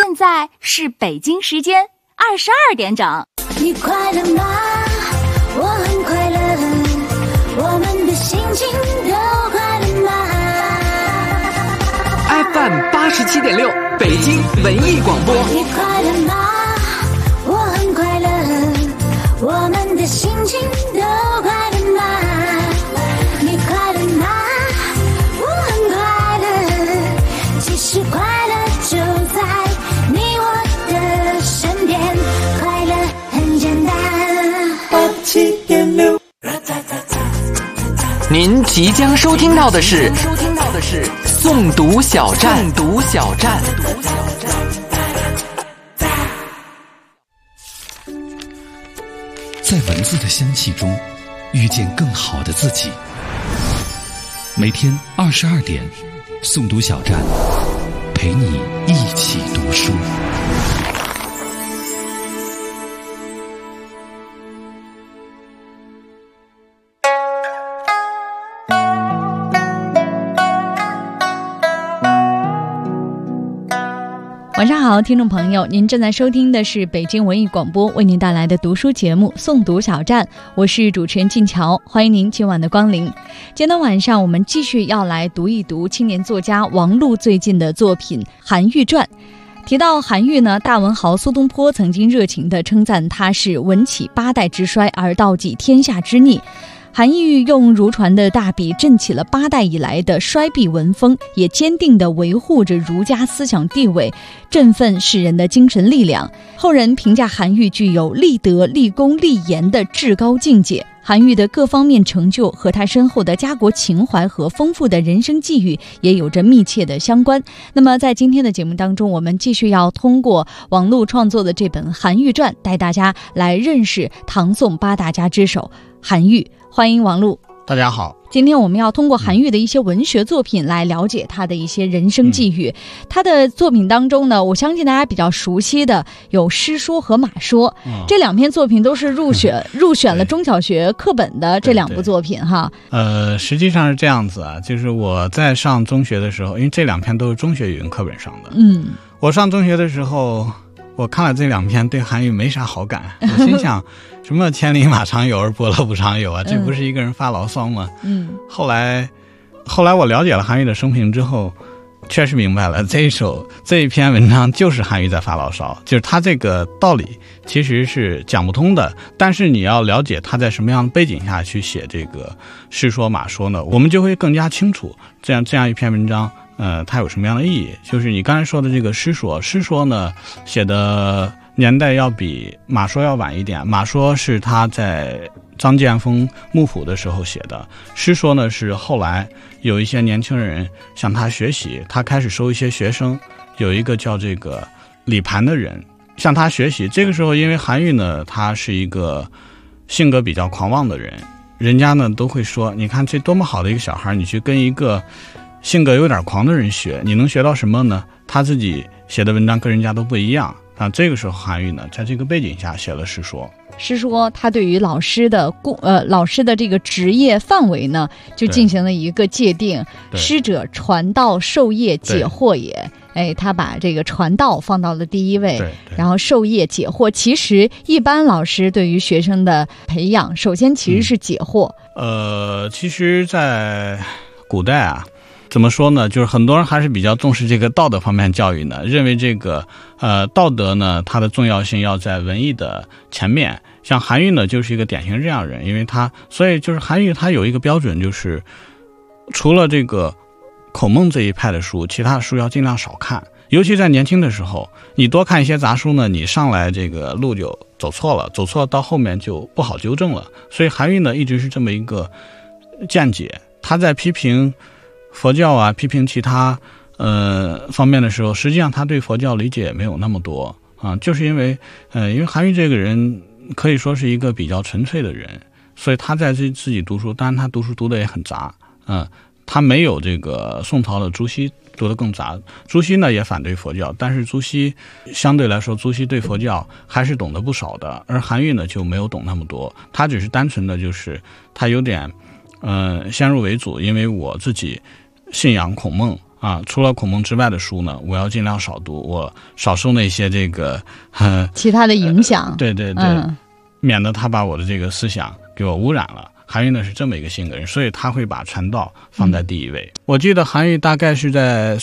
现在是北京时间22点整。 你快乐吗？我很快乐，我们的心情都快乐吗？ FM 87.6北京文艺广播。 你快乐吗？我很快乐，我们的心情都快乐吗？你快乐吗？我很快乐，其实快乐就在你我的身边，快乐很简单。87.6。 您即将收听到的是诵读小站。 在文字的香气中遇见更好的自己。每天22点，诵读小站陪你一起读书。 晚上好，听众朋友，您正在收听的是北京文艺广播为您带来的读书节目《诵读小站》，我是主持人静乔，欢迎您今晚的光临。今天晚上我们继续要来读一读青年作家王璐最近的作品《韩愈传》。提到韩愈呢，大文豪苏东坡曾经热情地称赞他是文起8代之衰而道济天下之逆。韩愈用如传的大笔振起了8代以来的衰敝文风，也坚定地维护着儒家思想地位，振奋世人的精神力量。后人评价韩愈具有立德、立功、立言的至高境界。韩愈的各方面成就和他深厚的家国情怀和丰富的人生际遇也有着密切的相关。那么在今天的节目当中，我们继续要通过王璐创作的这本《韩愈传》，带大家来认识唐宋8大家之首韩愈。欢迎王璐。 大家好， 今天我们要通过韩愈的一些文学作品来了解他的一些人生际遇。他的作品当中呢，我相信大家比较熟悉的有《诗说》和《马说》，这2篇作品都是入选了中小学课本的这2部作品哈。 实际上是这样子啊，就是我在上中学的时候，因为这2篇都是中学语文课本上的，我上中学的时候，我看了这2篇，对韩愈没啥好感。我心想，什么千里马常有而伯乐不常有啊，这不是一个人发牢骚吗？后来我了解了韩愈的生平之后，确实明白了这一篇文章就是韩愈在发牢骚，就是他这个道理其实是讲不通的，但是你要了解他在什么样的背景下去写这个诗说马说呢，我们就会更加清楚这样一篇文章它有什么样的意义。就是你刚才说的这个诗说呢，写的年代要比马说要晚一点。马说是他在张建峰幕府的时候写的，诗说呢是后来有一些年轻人向他学习，他开始收一些学生，有一个叫这个李盘的人向他学习。这个时候因为韩愈呢，他是一个性格比较狂妄的人，人家呢都会说，你看这多么好的一个小孩，你去跟一个性格有点狂的人学，你能学到什么呢？他自己写的文章跟人家都不一样。这个时候韩愈呢，在这个背景下写了诗说。 诗说他对于老师的这个职业范围呢，就进行了一个界定。师者，传道授业解惑也。他把这个传道放到了第一位，然后授业解惑。其实一般老师对于学生的培养，首先其实是解惑。 其实在古代啊，怎么说呢，就是很多人还是比较重视这个道德方面教育呢，认为这个道德呢，它的重要性要在文艺的前面。像韩愈呢，就是一个典型这样人，因为所以就是韩愈他有一个标准，就是除了这个孔孟这一派的书，其他的书要尽量少看。尤其在年轻的时候，你多看一些杂书呢，你上来这个路就走错到后面就不好纠正了。所以韩愈呢，一直是这么一个见解。他在批评佛教啊，批评其他方面的时候，实际上他对佛教理解没有那么多啊，就是因为韩愈这个人可以说是一个比较纯粹的人，所以他在自己读书，当然他读书读得也很杂，他没有这个宋朝的朱熹读得更杂。朱熹呢也反对佛教，但是朱熹相对来说，朱熹对佛教还是懂得不少的，而韩愈呢就没有懂那么多，他只是单纯的就是他有点先入为主，因为我自己信仰孔孟除了孔孟之外的书呢，我要尽量少读，我少受那些这个其他的影响。 对对对，免得他把我的这个思想给我污染了。韩愈呢是这么一个性格人，所以他会把传道放在第一位。我记得韩愈大概是在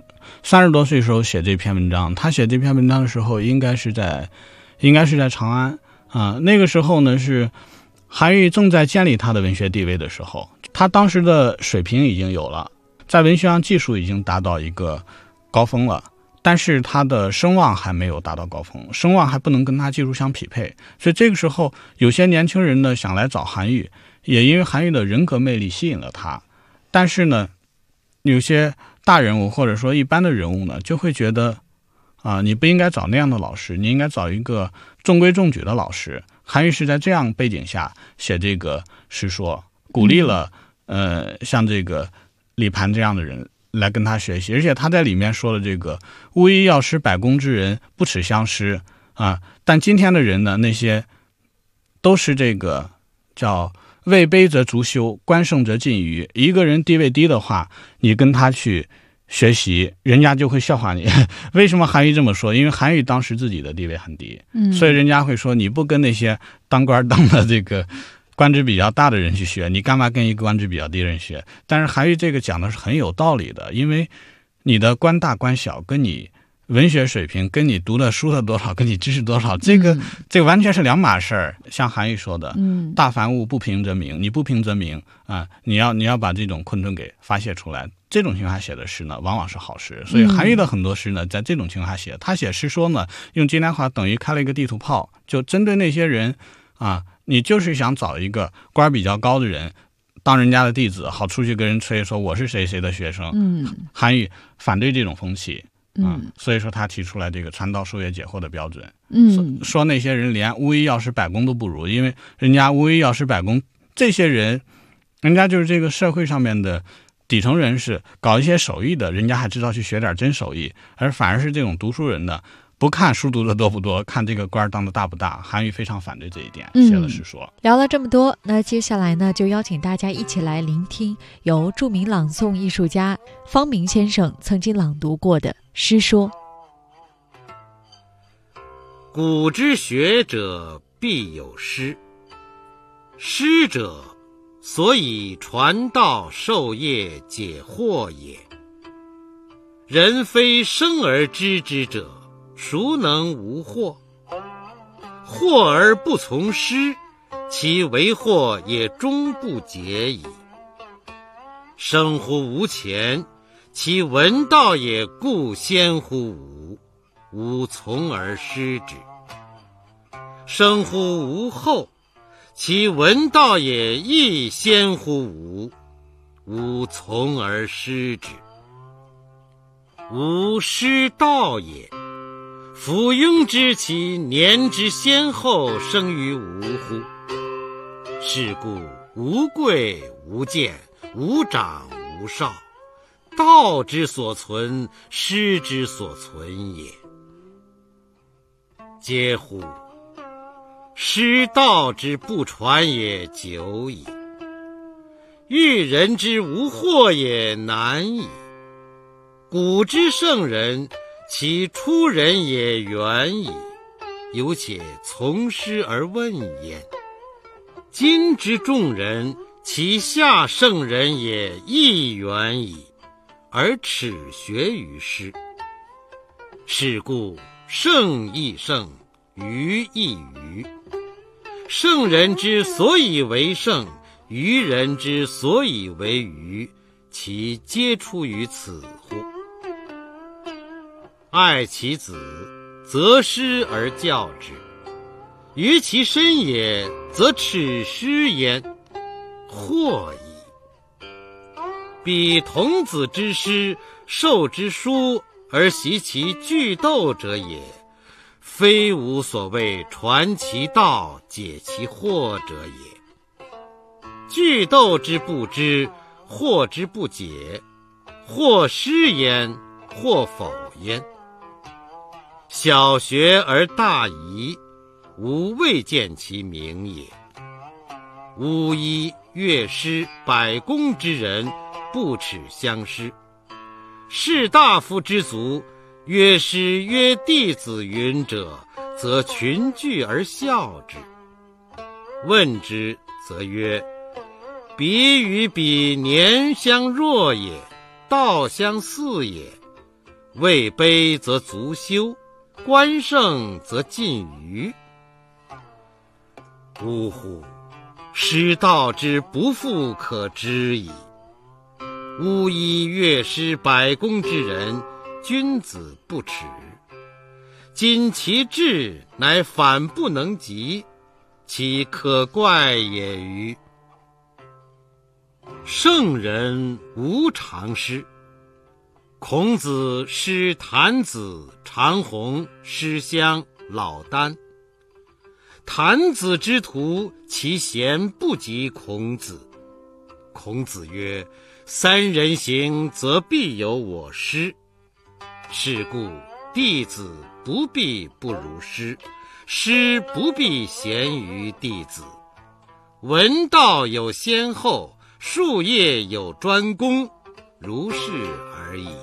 30多岁时候写这篇文章，他写这篇文章的时候应该是在长安那个时候呢是韩愈正在建立他的文学地位的时候，他当时的水平已经有了，在文学上技术已经达到一个高峰了，但是他的声望还没有达到高峰，声望还不能跟他技术相匹配，所以这个时候有些年轻人呢想来找韩愈，也因为韩愈的人格魅力吸引了他，但是呢有些大人物或者说一般的人物呢就会觉得你不应该找那样的老师，你应该找一个中规中矩的老师。韩愈是在这样背景下写这个诗说，鼓励了像这个李盘这样的人来跟他学习，而且他在里面说了这个巫医药师百工之人不耻相师但今天的人呢，那些都是这个叫位卑则逐修，官盛则近谀。一个人地位低的话，你跟他去学习，人家就会笑话你。为什么韩愈这么说？因为韩愈当时自己的地位很低，所以人家会说你不跟那些当官当的这个官职比较大的人去学，你干嘛跟一个官职比较低的人学？但是韩愈这个讲的是很有道理的，因为你的官大官小跟你文学水平，跟你读的书的多少，跟你知识多少，这个完全是两码事儿。像韩愈说的，大凡物不平则鸣，你不平则鸣你要把这种困顿给发泄出来。这种情况下写的诗呢，往往是好诗。所以韩愈的很多诗呢，在这种情况下写，他写诗说呢，用今天话等于开了一个地图炮，就针对那些人你就是想找一个官比较高的人当人家的弟子，好出去跟人吹说我是谁谁的学生。韩愈反对这种风气。所以说他提出来这个传道授业解惑的标准。说那些人连巫医药师百工都不如，因为人家巫医药师百工这些人，人家就是这个社会上面的底层人士，搞一些手艺的，人家还知道去学点真手艺，而反而是这种读书人的，不看书读的多不多，看这个官当的大不大。韩愈非常反对这一点，写了诗说。 聊了这么多，那接下来呢，就邀请大家一起来聆听由著名朗诵艺术家方明先生曾经朗读过的诗说。 古之学者必有师，师者所以传道授业解惑也。人非生而知之者，孰能无惑？惑而不从师，其为惑也终不解矣。生乎吾前，其闻道也固先乎吾，吾从而师之。生乎吾后，其闻道也亦先乎吾，吾从而师之。吾师道也，夫庸知其年之先后生于吾乎？是故无贵无贱，无长无少，道之所存，师之所存也。嗟乎！师道之不传也久矣，欲人之无惑也难矣。古之圣人，其出人也远矣，犹且从师而问焉。今之众人，其下圣人也亦远矣，而耻学于师。是故圣亦圣，愚亦愚。圣人之所以为圣，愚人之所以为愚，其皆出于此乎？爱其子，择师而教之；于其身也，则耻师焉，惑矣。彼童子之师，授之书，而习其句读者也，非无所谓传其道，解其惑者也。句读之不知，惑之不解，或师焉，或否焉。小学而大遗，吾未见其明也。巫医、乐师、百工之人，不耻相师， 士大夫之族，曰师曰弟子云者，则群聚而笑之。问之，则曰：彼与彼年相若也，道相似也。位卑则足羞，官盛则近谀。呜呼！师道之不复可知矣。巫医乐师百工之人，君子不耻。今其志乃反不能及，其可怪也歟。圣人无常师。孔子师谭子、长虹，师襄、老聃。谭子之徒，其贤不及孔子。孔子曰：三人行，则必有我师。是故弟子不必不如师，师不必贤于弟子。文道有先后，术业有专攻，如是而已。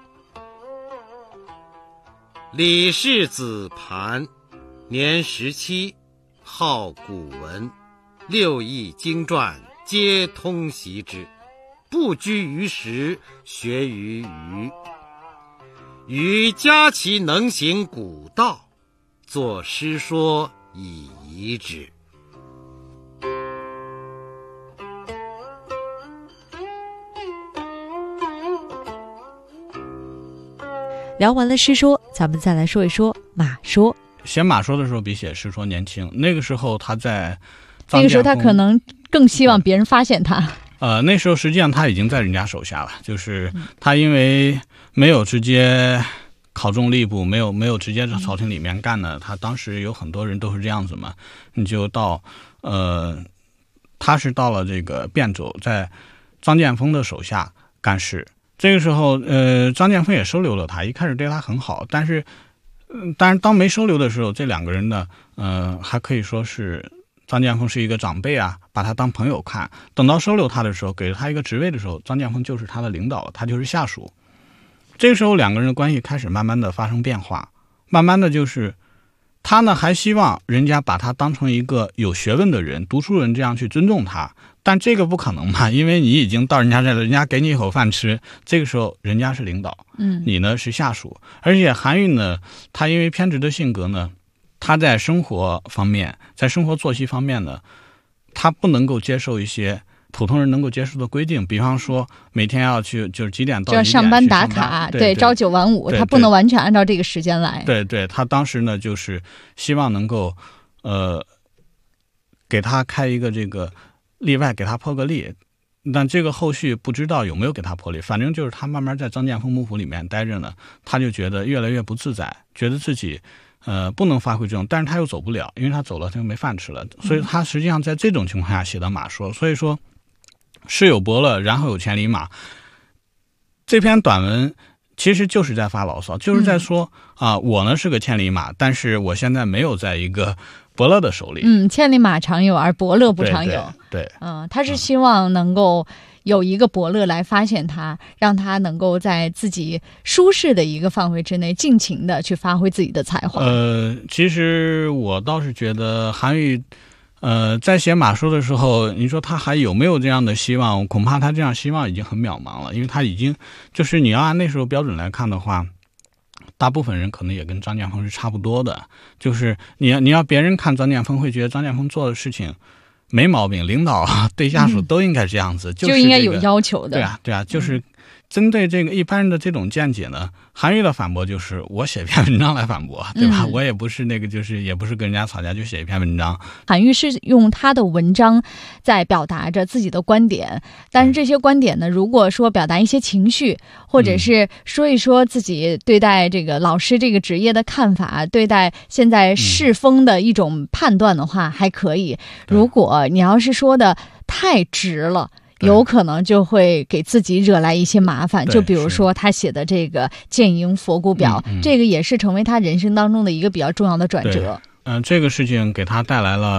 李氏子盘，年17，好古文，6艺经传皆通习之，不拘于时，学于余。余嘉其能行古道，作诗说以遗之。 聊完了诗说，咱们再来说一说马说。 写马说的时候比写诗说年轻，那个时候他在那个时候他可能更希望别人发现他。 那时候实际上他已经在人家手下了，就是他因为没有直接考中吏部，没有直接在朝廷里面干呢，他当时有很多人都是这样子嘛，你就到他是到了这个汴州，在张建峰的手下干事。这个时候张建峰也收留了他，一开始对他很好，但是当没收留的时候，这两个人呢还可以说是张建峰是一个长辈啊，把他当朋友看。等到收留他的时候，给了他一个职位的时候，张建峰就是他的领导了，他就是下属。这个时候两个人的关系开始慢慢的发生变化，慢慢的就是他呢还希望人家把他当成一个有学问的人、读书人这样去尊重他，但这个不可能嘛，因为你已经到人家这了，人家给你一口饭吃，这个时候人家是领导，你呢是下属。而且韩愈呢，他因为偏执的性格呢，他在生活方面，在生活作息方面呢，他不能够接受一些普通人能够接受的规定，比方说每天要去就是几点到几点就要上班打卡，对，朝9晚5，他不能完全按照这个时间来。 对，他当时呢就是希望能够给他开一个这个例外，给他破个例，但这个后续不知道有没有给他破例。反正就是他慢慢在张建峰幕府里面待着呢，他就觉得越来越不自在，觉得自己不能发挥这种，但是他又走不了，因为他走了他就没饭吃了，所以他实际上在这种情况下写的马说。所以说师有伯乐，然后有千里马，这篇短文其实就是在发牢骚，就是在说我呢是个千里马，但是我现在没有在一个伯乐的手里。 千里马常有，而伯乐不常有。 对， 他是希望能够有一个伯乐来发现他，让他能够在自己舒适的一个范围之内尽情的去发挥自己的才华。 其实我倒是觉得韩愈在写马说的时候，你说他还有没有这样的希望？恐怕他这样希望已经很渺茫了，因为他已经就是你要按那时候标准来看的话，大部分人可能也跟张建峰是差不多的，就是你要别人看张建峰会觉得张建峰做的事情没毛病，领导对下属都应该这样子， 就应该有要求的。 对啊，就是针对这个一般人的这种见解呢，韩愈的反驳就是我写一篇文章来反驳，对吧？我也不是那个，就是也不是跟人家吵架，就写一篇文章。 韩愈是用他的文章在表达着自己的观点，但是这些观点呢，如果说表达一些情绪，或者是说一说自己对待这个老师这个职业的看法，对待现在世风的一种判断的话，还可以。如果你要是说的太直了，有可能就会给自己惹来一些麻烦。就比如说他写的这个《谏迎佛骨表》，这个也是成为他人生当中的一个比较重要的转折。 这个事情给他带来了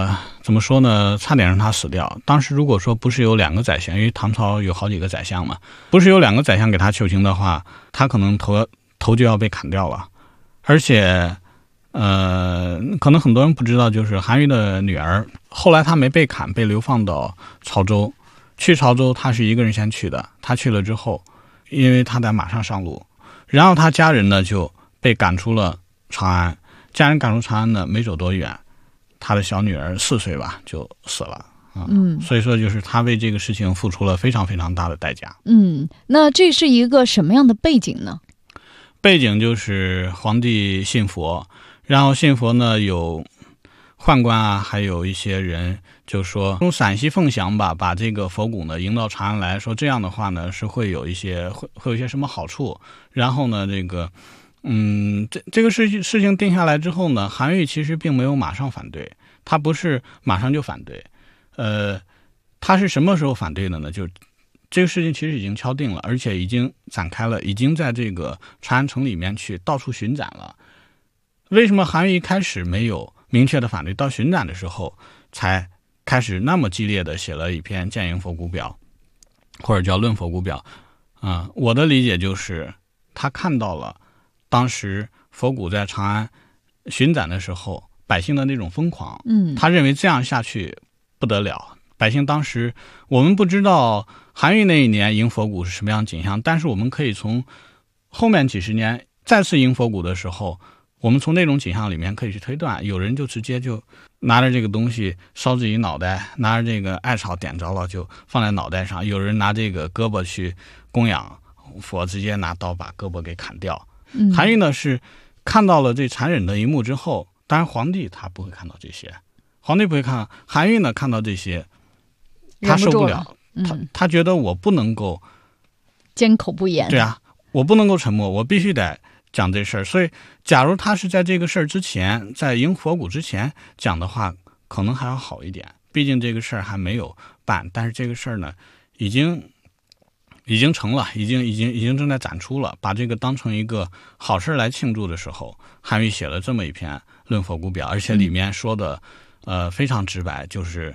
怎么说呢，差点让他死掉。当时如果说不是有2个宰相，因为唐朝有好几个宰相嘛，不是有2个宰相给他求情的话，他可能头就要被砍掉了。而且可能很多人不知道，就是韩愈的女儿后来他没被砍，被流放到潮州。去潮州他是一个人先去的，他去了之后，因为他得马上上路，然后他家人呢就被赶出了长安。家人赶出长安呢，没走多远，他的小女儿4岁吧就死了所以说就是他为这个事情付出了非常非常大的代价。 那这是一个什么样的背景呢？ 背景就是皇帝信佛，然后信佛呢有宦官啊，还有一些人就说用陕西凤翔吧，把这个佛骨呢迎到长安来，说这样的话呢是会有一些什么好处。然后呢这个这个事情定下来之后呢，韩愈其实并没有马上反对，他不是马上就反对，他是什么时候反对的呢？就这个事情其实已经敲定了，而且已经展开了，已经在这个长安城里面去到处巡展了。为什么韩愈一开始没有明确的反对，到巡展的时候才开始那么激烈的写了一篇《谏迎佛骨表》，或者叫《论佛骨表》我的理解就是他看到了当时佛骨在长安巡展的时候百姓的那种疯狂，他认为这样下去不得了。百姓当时，我们不知道韩愈那一年迎佛骨是什么样景象，但是我们可以从后面几十年再次迎佛骨的时候，我们从那种景象里面可以去推断，有人就直接就拿着这个东西烧自己脑袋，拿着这个艾草点着了就放在脑袋上，有人拿这个胳膊去供养佛，直接拿刀把胳膊给砍掉。韩愈呢是看到了这残忍的一幕之后，当然皇帝他不会看到这些，皇帝不会看，韩愈呢看到这些他受不了，他觉得我不能够缄口不言。 对啊，我不能够沉默，我必须得讲这事儿。所以假如他是在这个事儿之前，在迎佛骨之前讲的话，可能还要好一点，毕竟这个事儿还没有办，但是这个事儿呢已经成了，已经正在展出了，把这个当成一个好事来庆祝的时候，韩愈写了这么一篇《论佛骨表》，而且里面说的非常直白，就是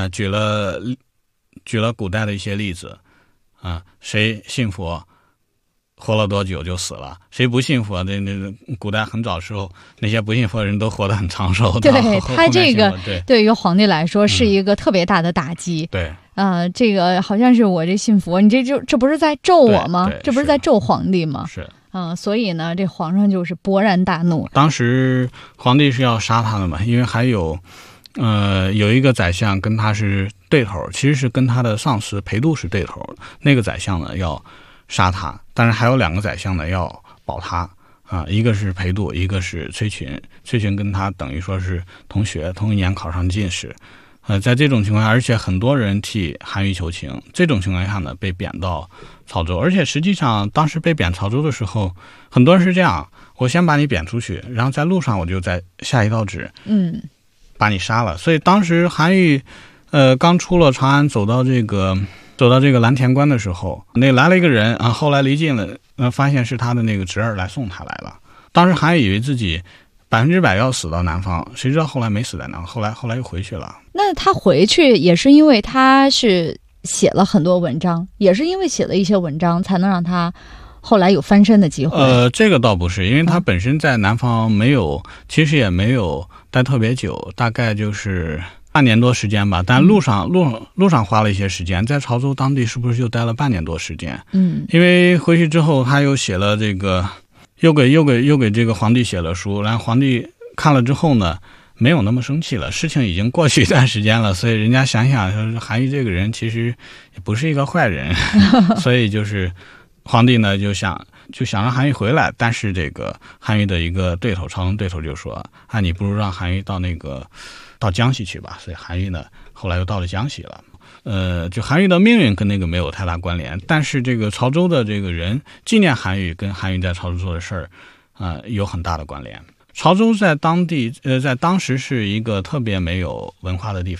举了古代的一些例子谁信佛活了多久就死了，谁不信佛那古代很早的时候那些不信佛的人都活得很长寿。 对，他这个对于皇帝来说是一个特别大的打击。 对这个好像是我这信佛，你这不是在咒我吗？这不是在咒皇帝吗？ 是所以呢这皇上就是勃然大怒。 当时皇帝是要杀他的嘛，因为还有一个宰相跟他是对头，其实是跟他的上司裴度是对头，那个宰相呢要杀他，但是还有2个宰相呢要保他一个是裴度，一个是崔群。崔群跟他等于说是同学，同一年考上进士。在这种情况下，而且很多人替韩愈求情，这种情况下呢被贬到潮州。而且实际上当时被贬潮州的时候，很多人是这样，我先把你贬出去，然后在路上我就再下一道旨把你杀了。所以当时韩愈刚出了长安，走到这个蓝田关的时候，那来了一个人后来离近了发现是他的那个侄儿来送他来了。当时韩愈以为自己100%要死到南方，谁知道后来没死在南方，后来又回去了。 那他回去也是因为他是写了很多文章，也是因为写了一些文章才能让他后来有翻身的机会。 这个倒不是，因为他本身在南方其实也没有待特别久，大概就是半年多时间吧，但路上花了一些时间，在潮州当地是不是就待了半年多时间？因为回去之后他又写了这个，又给这个皇帝写了书，然后皇帝看了之后呢，没有那么生气了，事情已经过去一段时间了，所以人家想说韩愈这个人其实也不是一个坏人，所以就是皇帝呢就想让韩愈回来，但是这个韩愈的一个对头，朝中对头就说你不如让韩愈到江西去吧，所以韩愈呢后来又到了江西了。就韩愈的命运跟那个没有太大关联，但是这个潮州的这个人纪念韩愈，跟韩愈在潮州做的事儿有很大的关联。潮州在当时是一个特别没有文化的地方，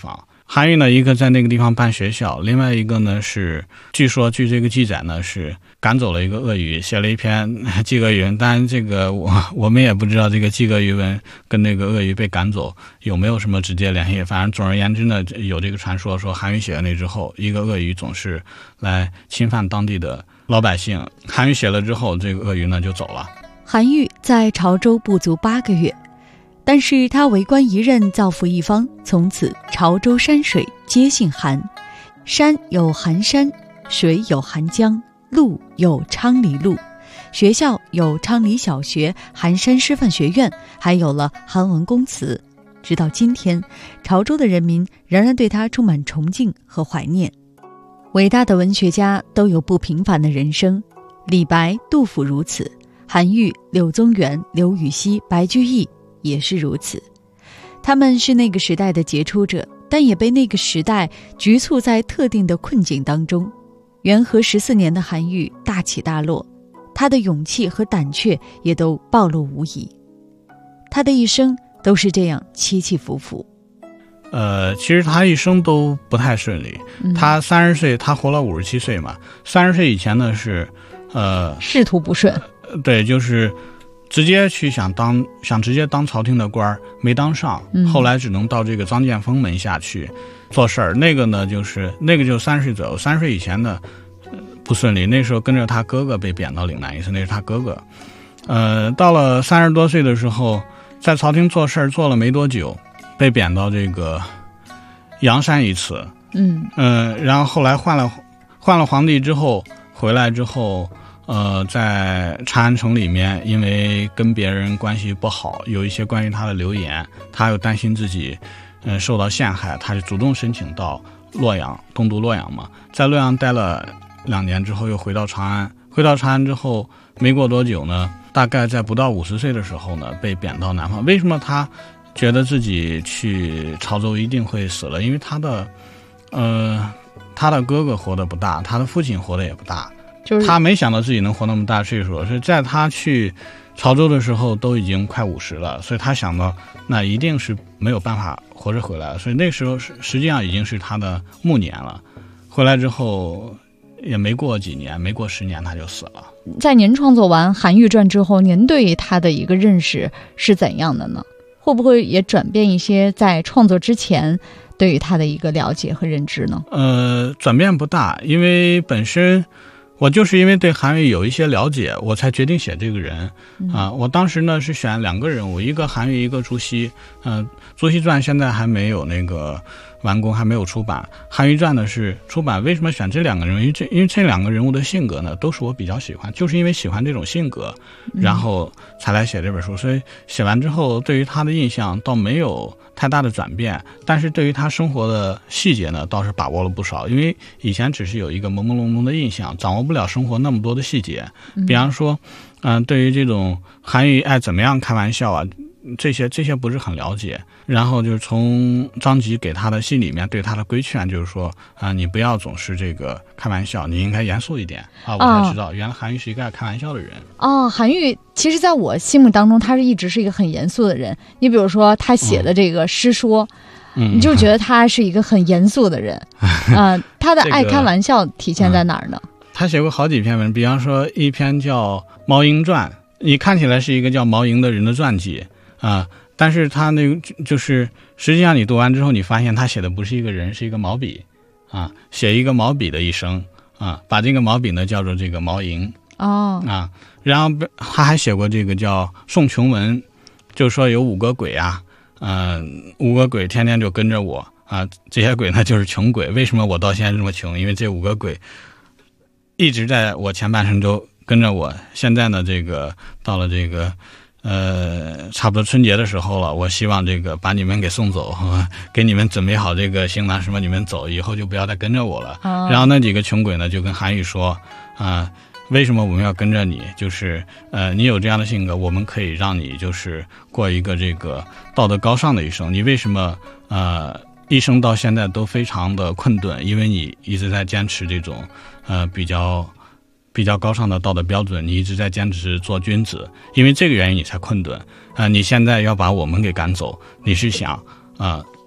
韩愈呢，一个在那个地方办学校，另外一个呢是，据这个记载呢是赶走了一个鳄鱼，写了一篇祭鳄鱼文。当然这个我们也不知道这个祭鳄鱼文跟那个鳄鱼被赶走有没有什么直接联系。反正总而言之呢，有这个传说说韩愈写了那之后，一个鳄鱼总是来侵犯当地的老百姓。韩愈写了之后，这个鳄鱼呢就走了。 韩愈在潮州不足8个月。但是他为官一任，造福一方，从此潮州山水皆姓韩，山有韩山，水有韩江，路有昌黎路，学校有昌黎小学、韩山师范学院，还有了韩文公祠。直到今天，潮州的人民仍然对他充满崇敬和怀念。伟大的文学家都有不平凡的人生，李白、杜甫如此，韩愈、柳宗元、刘禹锡、白居易也是如此。他们是那个时代的杰出者，但也被那个时代局促在特定的困境当中。元和14年的韩愈大起大落，他的勇气和胆怯也都暴露无遗。他的一生都是这样起起伏伏。 其实他一生都不太顺利。他30岁，他活了57岁嘛。30岁以前呢是仕途不顺。 对，就是直接去想直接当朝廷的官儿，没当上，后来只能到这个张建峰门下去做事儿。那个就30岁左右，30岁以前呢不顺利。那时候跟着他哥哥被贬到岭南一次，那是他哥哥。到了30多岁的时候，在朝廷做事儿做了没多久，被贬到这个阳山一次。然后后来换了皇帝之后，回来之后。在长安城里面，因为跟别人关系不好，有一些关于他的流言，他又担心自己受到陷害，他就主动申请到洛阳，东都洛阳嘛。在洛阳待了2年之后，又回到长安。回到长安之后，没过多久呢，大概在不到50岁的时候呢，被贬到南方。为什么他觉得自己去潮州一定会死了？因为他的哥哥活得不大，他的父亲活得也不大。他没想到自己能活那么大岁数，是在他去潮州的时候都已经快50了，所以他想到那一定是没有办法活着回来，所以那时候实际上已经是他的暮年了。回来之后也没过几年，没过10年他就死了。 在您创作完《韩愈传》之后，您对他的一个认识是怎样的呢？会不会也转变一些在创作之前对于他的一个了解和认知呢？ 转变不大，因为本身我就是因为对韩愈有一些了解，我才决定写这个人我当时呢是选2个人物，一个韩愈，一个朱熹。朱熹传现在还没有那个完工，还没有出版。韩愈传呢是出版。为什么选这2个人物？因为这2个人物的性格呢都是我比较喜欢，就是因为喜欢这种性格，然后才来写这本书。所以写完之后，对于他的印象倒没有太大的转变，但是对于他生活的细节呢倒是把握了不少。因为以前只是有一个朦朦胧胧的印象，掌握不了生活那么多的细节。比方说对于这种韩愈爱怎么样开玩笑啊，这些不是很了解。然后就是从张籍给他的信里面对他的规劝，就是说你不要总是这个开玩笑，你应该严肃一点我才知道原来韩愈是一个爱开玩笑的人。韩愈其实在我心目当中他一直是一个很严肃的人。你比如说他写的这个诗说，你就觉得他是一个很严肃的人。他的爱开玩笑体现在哪儿呢？ 他写过好几篇文，比方说一篇叫《毛莹传》，你看起来是一个叫毛莹的人的传记但是他那个就是实际上你读完之后，你发现他写的不是一个人，是一个毛笔写一个毛笔的一生把这个毛笔呢叫做这个毛莹然后他还写过这个叫宋琼文，就说有5个鬼5个鬼天天就跟着我这些鬼呢就是穷鬼。为什么我到现在这么穷？因为这5个鬼一直在我前半生都跟着我。现在呢这个到了这个差不多春节的时候了，我希望这个把你们给送走，给你们准备好这个行囊什么，你们走以后就不要再跟着我了。然后那几个穷鬼呢就跟韩愈说为什么我们要跟着你？就是你有这样的性格，我们可以让你就是过一个这个道德高尚的一生。你为什么一生到现在都非常的困顿？因为你一直在坚持这种比较高尚的道德标准，你一直在坚持做君子，因为这个原因你才困顿你现在要把我们给赶走，你是想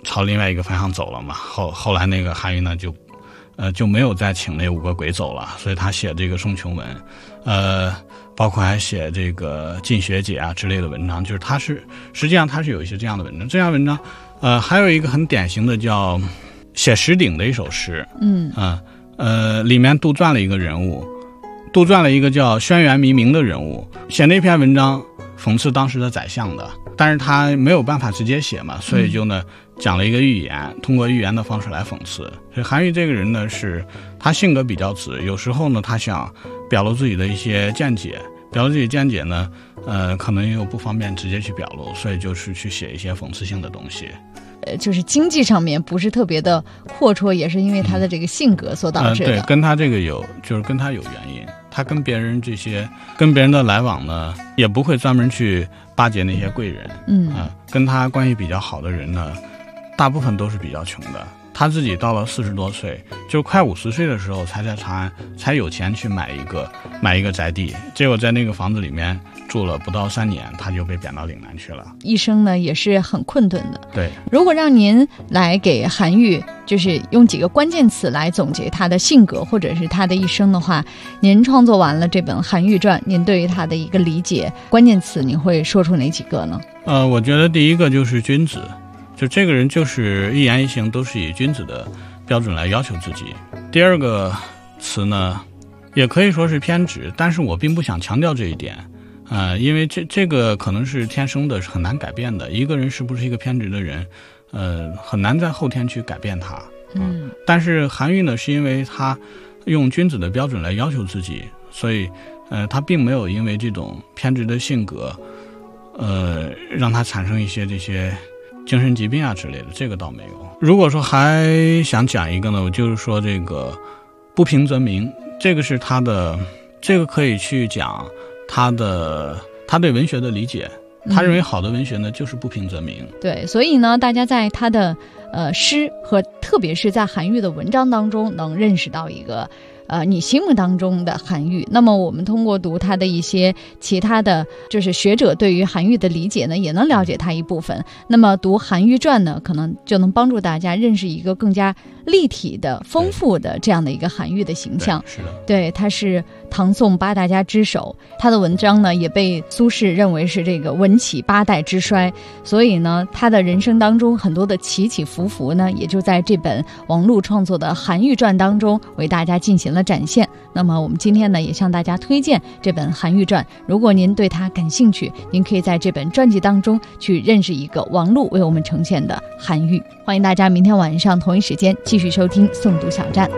朝另外一个方向走了嘛。后来那个韩愈呢就没有再请那5个鬼走了，所以他写这个宋琼文，包括还写这个进学解啊之类的文章，就是实际上他是有一些这样的文章。这样文章，还有一个很典型的叫写石鼎的一首诗，里面杜撰了一个人物，杜撰了一个叫轩辕弥明的人物，写那篇文章讽刺当时的宰相的，但是他没有办法直接写嘛，所以就呢讲了一个寓言，通过寓言的方式来讽刺。所以韩愈这个人呢，是他性格比较直，有时候呢他想表露自己的一些见解，表露自己见解呢，可能又不方便直接去表露，所以就是去写一些讽刺性的东西。 就是经济上面不是特别的阔绰，也是因为他的这个性格所导致的。 对，跟他这个跟他有原因。他跟别人的来往呢，也不会专门去巴结那些贵人。跟他关系比较好的人呢，大部分都是比较穷的。他自己到了40多岁，就快50岁的时候，才在长安才有钱去买一个宅地，结果在那个房子里面住了不到3年，他就被贬到岭南去了。 一生呢也是很困顿的。 对， 如果让您来给韩愈就是用几个关键词来总结他的性格或者是他的一生的话，您创作完了这本《韩愈传》，您对于他的一个理解关键词您会说出哪几个呢？ 我觉得第一个就是君子，就这个人就是一言一行都是以君子的标准来要求自己。第二个词呢，也可以说是偏执，但是我并不想强调这一点，因为这个可能是天生的，是很难改变的。一个人是不是一个偏执的人，很难在后天去改变他。但是韩愈呢，是因为他用君子的标准来要求自己，所以他并没有因为这种偏执的性格，让他产生一些这些精神疾病啊之类的，这个倒没有。如果说还想讲一个呢，我就是说这个不平则鸣，这个是他的，这个可以去讲他对文学的理解。他认为好的文学呢，就是不平则鸣。 对，所以呢，大家在他的诗和特别是在韩愈的文章当中，能认识到一个你心目当中的韩愈。那么我们通过读他的一些其他的就是学者对于韩愈的理解呢，也能了解他一部分。那么读《韩愈传》呢，可能就能帮助大家认识一个更加立体的、丰富的这样的一个韩愈的形象。 是的， 对，他是唐宋8大家之首，他的文章呢也被苏轼认为是这个文起8代之衰，所以呢，他的人生当中很多的起起伏伏呢，也就在这本王璐创作的《韩愈传》当中为大家进行了展现。那么我们今天呢，也向大家推荐这本《韩愈传》，如果您对它感兴趣，您可以在这本传记当中去认识一个王璐为我们呈现的韩愈。欢迎大家明天晚上同一时间继续收听诵读小站。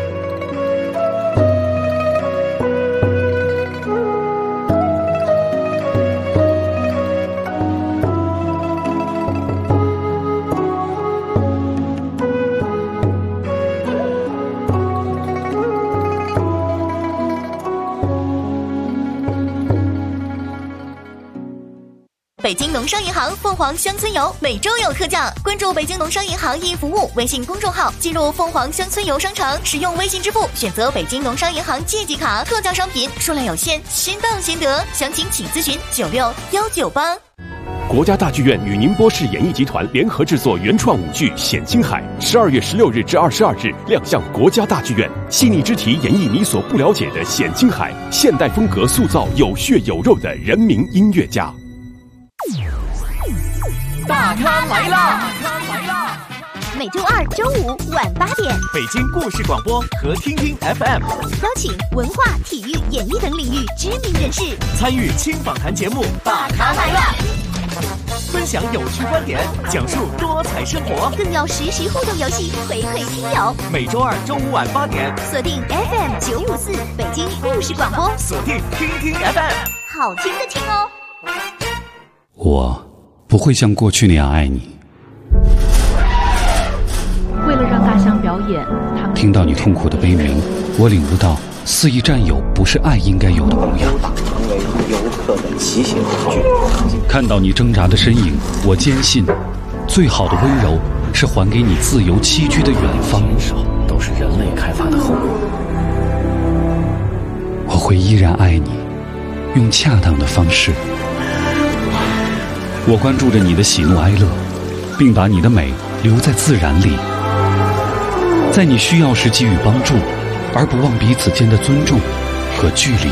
北京农商银行凤凰乡村游每周有特价，关注北京农商银行一服务微信公众号，进入凤凰乡村游商城，使用微信支付，选择北京农商银行借记卡，特价商品数量有限，先到先得，详情请咨询96198。 国家大剧院与宁波市演艺集团联合制作原创舞剧《显青海》，12月16日至22日亮相国家大剧院，细腻之题演绎你所不了解的显青海，现代风格塑造有血有肉的人民音乐家。 大咖来啦！ 每周2、周5晚8点， 北京故事广播和听听 FM 邀请文化、体育、演艺等领域知名人士参与轻访谈节目《大咖来啦》，分享有趣观点，讲述多彩生活， 更有实时互动游戏回馈听友。 每周2、周5晚8点， 锁定 FM 954北京故事广播， 锁定听听 FM， 好听的听哦。 我不会像过去那样爱你。 为了让大象表演，他们听到你痛苦的悲鸣，我领悟到肆意占有不是爱应该有的模样。 成为游客的骑行工具。 看到你挣扎的身影，我坚信，最好的温柔是还给你自由栖居的远方。 都是人类开发的后果。 我会依然爱你，用恰当的方式。我关注着你的喜怒哀乐，并把你的美留在自然里，在你需要时给予帮助，而不忘彼此间的尊重和距离。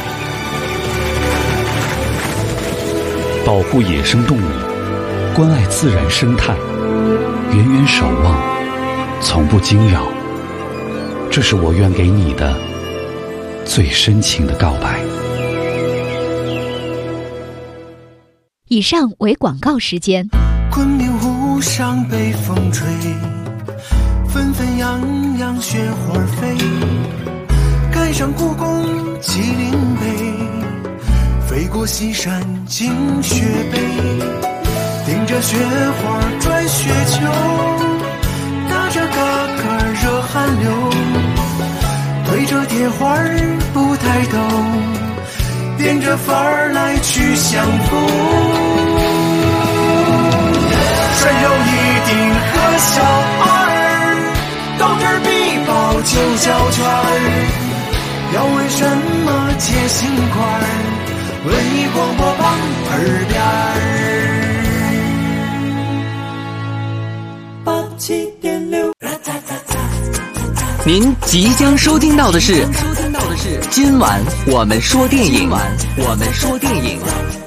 保护野生动物，关爱自然生态，远远守望，从不惊扰。这是我愿给你的最深情的告白。 以上为广告时间。 昆明湖上北风吹，纷纷扬扬雪花飞，赶上故宫麒麟碑，飞过西山进雪北，顶着雪花转雪球，打着嘎嘎热汗流，推着铁环不抬头，变着法儿来去相逢。山有一顶和小二，到这儿必报9角圈儿。要为什么接心块儿？文艺广播榜耳边儿。87.6。 您即将收听到的是今晚我们说电影。